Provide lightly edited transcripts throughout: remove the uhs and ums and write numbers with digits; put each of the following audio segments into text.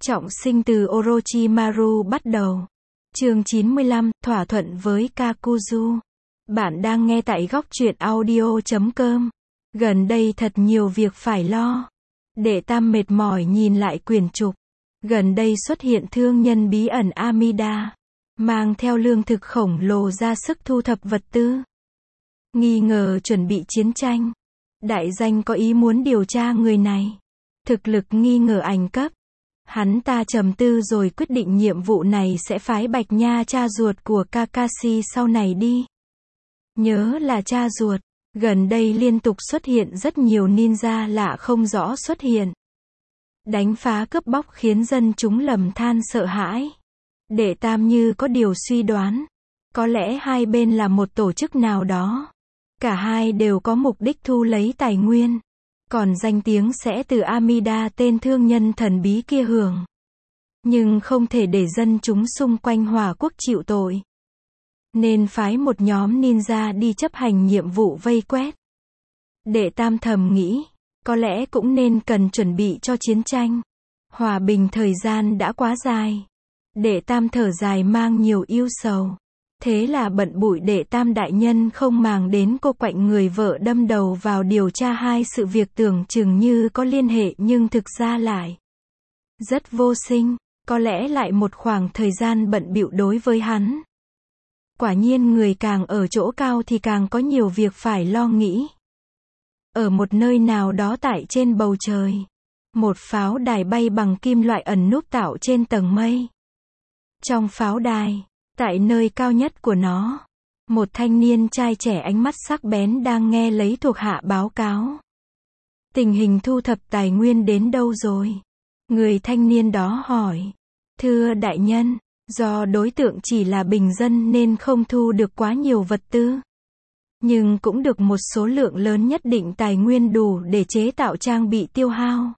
Trọng sinh từ Orochimaru bắt đầu. Chương 95, thỏa thuận với Kakuzu. Bạn đang nghe tại góc truyện audio.com. Gần đây thật nhiều việc phải lo. Đệ Tam mệt mỏi nhìn lại quyển trục. Gần đây xuất hiện thương nhân bí ẩn Amida, mang theo lương thực khổng lồ ra sức thu thập vật tư. Nghi ngờ chuẩn bị chiến tranh. Đại danh có ý muốn điều tra người này. Thực lực nghi ngờ ảnh cấp. Hắn ta trầm tư rồi quyết định nhiệm vụ này sẽ phái Bạch Nha cha ruột của Kakashi sau này đi. Nhớ là cha ruột. Gần đây liên tục xuất hiện rất nhiều ninja lạ không rõ xuất hiện. Đánh phá cướp bóc khiến dân chúng lầm than sợ hãi. Đệ Tam như có điều suy đoán. Có lẽ hai bên là một tổ chức nào đó. Cả hai đều có mục đích thu lấy tài nguyên. Còn danh tiếng sẽ từ Amida tên thương nhân thần bí kia hưởng. Nhưng không thể để dân chúng xung quanh Hỏa Quốc chịu tội. Nên phái một nhóm ninja đi chấp hành nhiệm vụ vây quét. Đệ Tam thầm nghĩ, có lẽ cũng nên cần chuẩn bị cho chiến tranh. Hòa bình thời gian đã quá dài. Đệ Tam thở dài mang nhiều ưu sầu. Thế là bận bụi Đệ Tam đại nhân không màng đến cô quạnh người vợ đâm đầu vào điều tra hai sự việc tưởng chừng như có liên hệ nhưng thực ra lại rất vô sinh, có lẽ lại một khoảng thời gian bận bịu đối với hắn. Quả nhiên người càng ở chỗ cao thì càng có nhiều việc phải lo nghĩ. Ở một nơi nào đó tại trên bầu trời, một pháo đài bay bằng kim loại ẩn núp tạo trên tầng mây. Trong pháo đài, tại nơi cao nhất của nó, một thanh niên trai trẻ ánh mắt sắc bén đang nghe lấy thuộc hạ báo cáo. Tình hình thu thập tài nguyên đến đâu rồi? Người thanh niên đó hỏi. Thưa đại nhân, do đối tượng chỉ là bình dân nên không thu được quá nhiều vật tư. Nhưng cũng được một số lượng lớn nhất định tài nguyên đủ để chế tạo trang bị tiêu hao.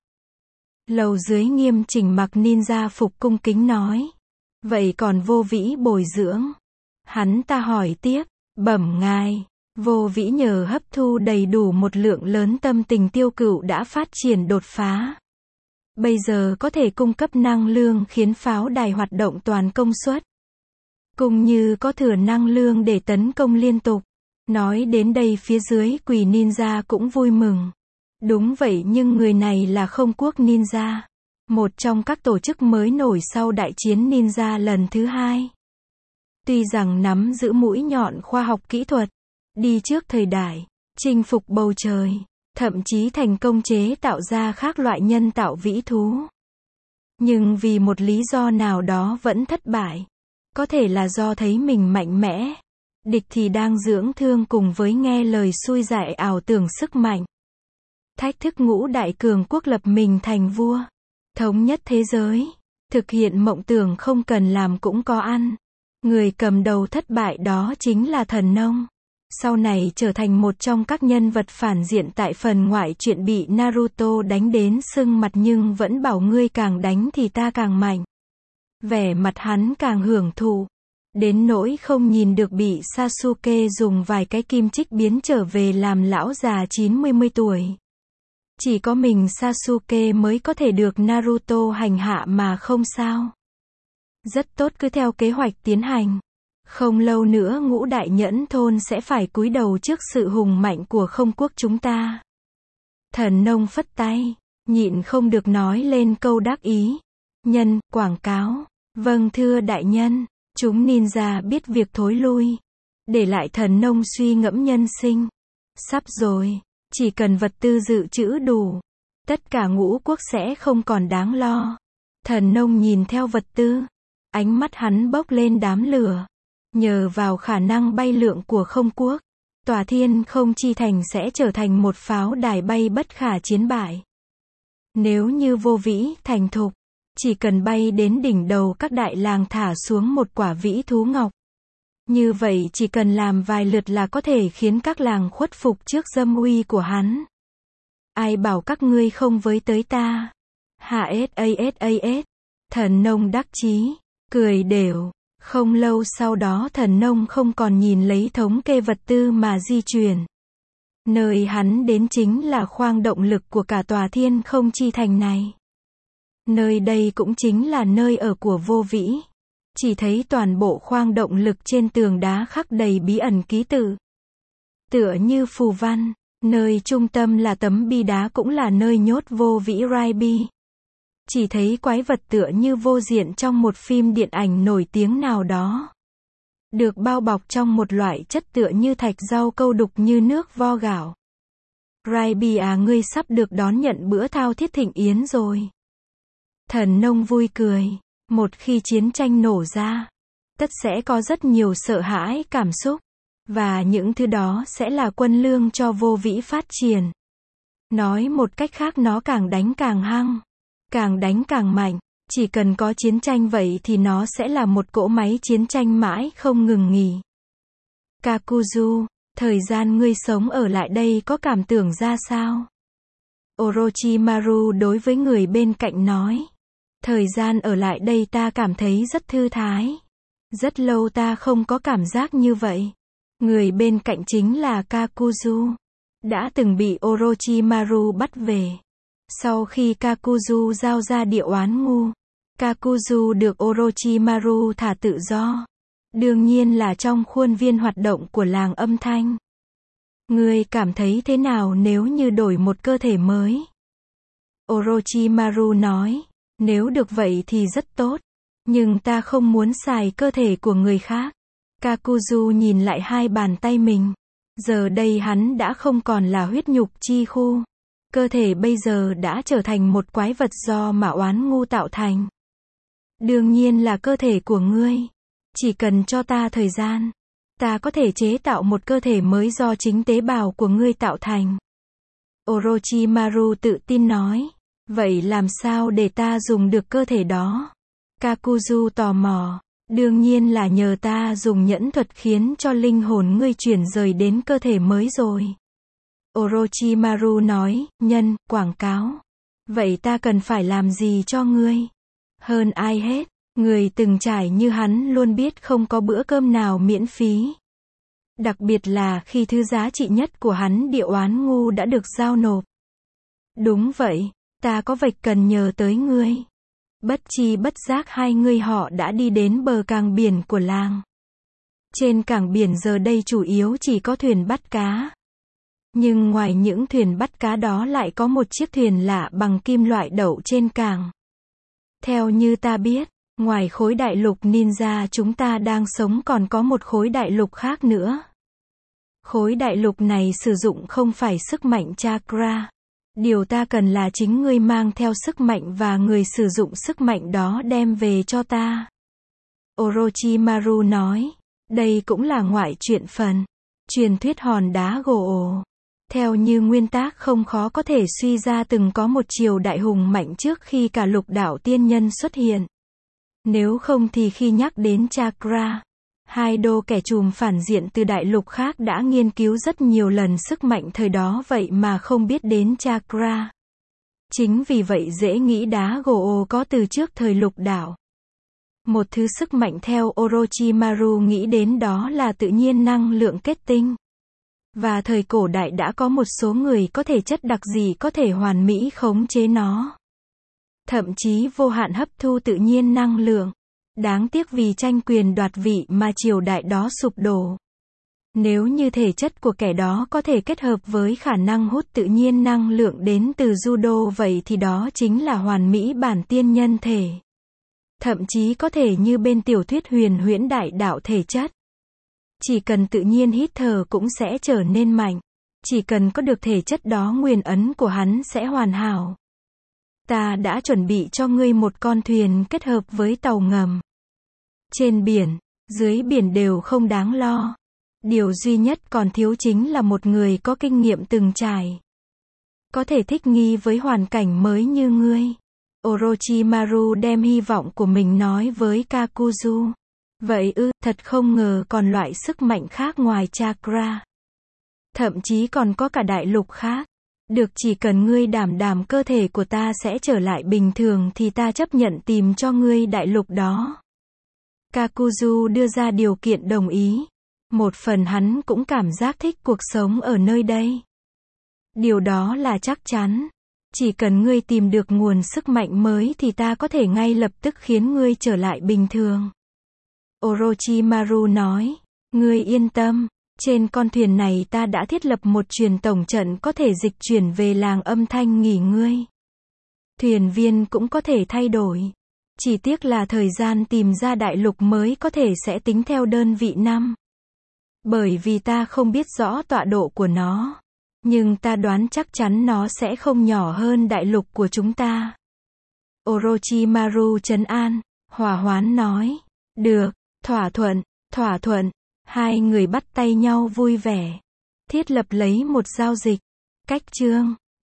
Lầu dưới nghiêm chỉnh mặc ninja phục cung kính nói. Vậy còn Vô Vĩ bồi dưỡng? Hắn ta hỏi tiếp, bẩm ngài, Vô Vĩ nhờ hấp thu đầy đủ một lượng lớn tâm tình tiêu cựu đã phát triển đột phá. Bây giờ có thể cung cấp năng lượng khiến pháo đài hoạt động toàn công suất. Cũng như có thừa năng lượng để tấn công liên tục. Nói đến đây phía dưới Quỷ Ninja cũng vui mừng. Đúng vậy nhưng người này là Không Quốc Ninja. Một trong các tổ chức mới nổi sau đại chiến ninja lần thứ hai. Tuy rằng nắm giữ mũi nhọn khoa học kỹ thuật, đi trước thời đại, chinh phục bầu trời, thậm chí thành công chế tạo ra các loại nhân tạo vĩ thú. Nhưng vì một lý do nào đó vẫn thất bại. Có thể là do thấy mình mạnh mẽ. Địch thì đang dưỡng thương cùng với nghe lời xui dại ảo tưởng sức mạnh. Thách thức ngũ đại cường quốc lập mình thành vua. Thống nhất thế giới, thực hiện mộng tưởng không cần làm cũng có ăn. Người cầm đầu thất bại đó chính là Thần Nông. Sau này trở thành một trong các nhân vật phản diện tại phần ngoại truyện bị Naruto đánh đến sưng mặt nhưng vẫn bảo ngươi càng đánh thì ta càng mạnh. Vẻ mặt hắn càng hưởng thụ. Đến nỗi không nhìn được bị Sasuke dùng vài cái kim chích biến trở về làm lão già 90 tuổi. Chỉ có mình Sasuke mới có thể được Naruto hành hạ mà không sao. Rất tốt, cứ theo kế hoạch tiến hành. Không lâu nữa ngũ đại nhẫn thôn sẽ phải cúi đầu trước sự hùng mạnh của Không Quốc chúng ta. Thần Nông phất tay, nhịn không được nói lên câu đắc ý. Nhân, quảng cáo. Vâng thưa đại nhân, chúng ninja biết việc thối lui. Để lại Thần Nông suy ngẫm nhân sinh. Sắp rồi. Chỉ cần vật tư dự trữ đủ, tất cả ngũ quốc sẽ không còn đáng lo. Thần Nông nhìn theo vật tư, ánh mắt hắn bốc lên đám lửa. Nhờ vào khả năng bay lượn của Không Quốc, tòa Thiên Không Chi Thành sẽ trở thành một pháo đài bay bất khả chiến bại. Nếu như Vô Vĩ thành thục, chỉ cần bay đến đỉnh đầu các đại làng thả xuống một quả vĩ thú ngọc. Như vậy chỉ cần làm vài lượt là có thể khiến các làng khuất phục trước dâm uy của hắn. Ai bảo các ngươi không với tới ta. HSASAS. Thần Nông đắc chí, cười đều. Không lâu sau đó Thần Nông không còn nhìn lấy thống kê vật tư mà di chuyển. Nơi hắn đến chính là khoang động lực của cả tòa Thiên Không Chi Thành này. Nơi đây cũng chính là nơi ở của Vô Vĩ. Chỉ thấy toàn bộ khoang động lực trên tường đá khắc đầy bí ẩn ký tự. Tựa như phù văn, nơi trung tâm là tấm bi đá cũng là nơi nhốt Vô Vĩ Raibi. Chỉ thấy quái vật tựa như vô diện trong một phim điện ảnh nổi tiếng nào đó. Được bao bọc trong một loại chất tựa như thạch rau câu đục như nước vo gạo. Raibi à, ngươi sắp được đón nhận bữa thao thiết thịnh yến rồi. Thần nông vui cười. Một khi chiến tranh nổ ra, tất sẽ có rất nhiều sợ hãi cảm xúc. Và những thứ đó sẽ là quân lương cho Vô Vĩ phát triển. Nói một cách khác, nó càng đánh càng hăng. Càng đánh càng mạnh. Chỉ cần có chiến tranh vậy thì nó sẽ là một cỗ máy chiến tranh mãi không ngừng nghỉ. Kakuzu, thời gian ngươi sống ở lại đây có cảm tưởng ra sao? Orochimaru đối với người bên cạnh nói. Thời gian ở lại đây ta cảm thấy rất thư thái. Rất lâu ta không có cảm giác như vậy. Người bên cạnh chính là Kakuzu. Đã từng bị Orochimaru bắt về. Sau khi Kakuzu giao ra địa oán ngu, Kakuzu được Orochimaru thả tự do. Đương nhiên là trong khuôn viên hoạt động của làng âm thanh. Ngươi cảm thấy thế nào nếu như đổi một cơ thể mới? Orochimaru nói, nếu được vậy thì rất tốt. Nhưng ta không muốn xài cơ thể của người khác. Kakuzu nhìn lại hai bàn tay mình. Giờ đây hắn đã không còn là huyết nhục chi khu. Cơ thể bây giờ đã trở thành một quái vật do mà oán ngu tạo thành. Đương nhiên là cơ thể của ngươi. Chỉ cần cho ta thời gian, ta có thể chế tạo một cơ thể mới do chính tế bào của ngươi tạo thành. Orochimaru tự tin nói. Vậy làm sao để ta dùng được cơ thể đó? Kakuzu tò mò. Đương nhiên là nhờ ta dùng nhẫn thuật khiến cho linh hồn ngươi chuyển rời đến cơ thể mới rồi. Orochimaru nói, quảng cáo. Vậy ta cần phải làm gì cho ngươi? Hơn ai hết, người từng trải như hắn luôn biết không có bữa cơm nào miễn phí. Đặc biệt là khi thứ giá trị nhất của hắn địa oán ngu đã được giao nộp. Đúng vậy, ta có việc cần nhờ tới ngươi. Bất chi bất giác hai người họ đã đi đến bờ cảng biển của làng. Trên cảng biển giờ đây chủ yếu chỉ có thuyền bắt cá. Nhưng ngoài những thuyền bắt cá đó lại có một chiếc thuyền lạ bằng kim loại đậu trên cảng. Theo như ta biết, ngoài khối đại lục ninja chúng ta đang sống còn có một khối đại lục khác nữa. Khối đại lục này sử dụng không phải sức mạnh chakra. Điều ta cần là chính ngươi mang theo sức mạnh và người sử dụng sức mạnh đó đem về cho ta. Orochimaru nói. Đây cũng là ngoại truyện phần. Truyền thuyết hòn đá gỗ. Theo như nguyên tác không khó có thể suy ra từng có một triều đại hùng mạnh trước khi cả lục đạo tiên nhân xuất hiện. Nếu không thì khi nhắc đến chakra, hai đô kẻ trùm phản diện từ đại lục khác đã nghiên cứu rất nhiều lần sức mạnh thời đó vậy mà không biết đến chakra. Chính vì vậy dễ nghĩ đá gỗ có từ trước thời lục đạo. Một thứ sức mạnh theo Orochimaru nghĩ đến đó là tự nhiên năng lượng kết tinh. Và thời cổ đại đã có một số người có thể chất đặc gì có thể hoàn mỹ khống chế nó. Thậm chí vô hạn hấp thu tự nhiên năng lượng. Đáng tiếc vì tranh quyền đoạt vị mà triều đại đó sụp đổ. Nếu như thể chất của kẻ đó có thể kết hợp với khả năng hút tự nhiên năng lượng đến từ judo vậy thì đó chính là hoàn mỹ bản tiên nhân thể. Thậm chí có thể như bên tiểu thuyết huyền huyễn đại đạo thể chất. Chỉ cần tự nhiên hít thở cũng sẽ trở nên mạnh. Chỉ cần có được thể chất đó nguyên ấn của hắn sẽ hoàn hảo. Ta đã chuẩn bị cho ngươi một con thuyền kết hợp với tàu ngầm. Trên biển, dưới biển đều không đáng lo. Điều duy nhất còn thiếu chính là một người có kinh nghiệm từng trải. Có thể thích nghi với hoàn cảnh mới như ngươi. Orochimaru đem hy vọng của mình nói với Kakuzu. Vậy thật không ngờ còn loại sức mạnh khác ngoài chakra. Thậm chí còn có cả đại lục khác. Được, chỉ cần ngươi đảm đảm cơ thể của ta sẽ trở lại bình thường thì ta chấp nhận tìm cho ngươi đại lục đó. Kakuzu đưa ra điều kiện đồng ý. Một phần hắn cũng cảm giác thích cuộc sống ở nơi đây. Điều đó là chắc chắn. Chỉ cần ngươi tìm được nguồn sức mạnh mới thì ta có thể ngay lập tức khiến ngươi trở lại bình thường. Orochimaru nói, ngươi yên tâm, trên con thuyền này ta đã thiết lập một truyền tổng trận có thể dịch chuyển về làng âm thanh nghỉ ngơi. Thuyền viên cũng có thể thay đổi. Chỉ tiếc là thời gian tìm ra đại lục mới có thể sẽ tính theo đơn vị năm. Bởi vì ta không biết rõ tọa độ của nó. Nhưng ta đoán chắc chắn nó sẽ không nhỏ hơn đại lục của chúng ta. Orochimaru trấn an, Hỏa Hoán nói. Được, thỏa thuận, thỏa thuận. Hai người bắt tay nhau vui vẻ. Thiết lập lấy một giao dịch. Cách chương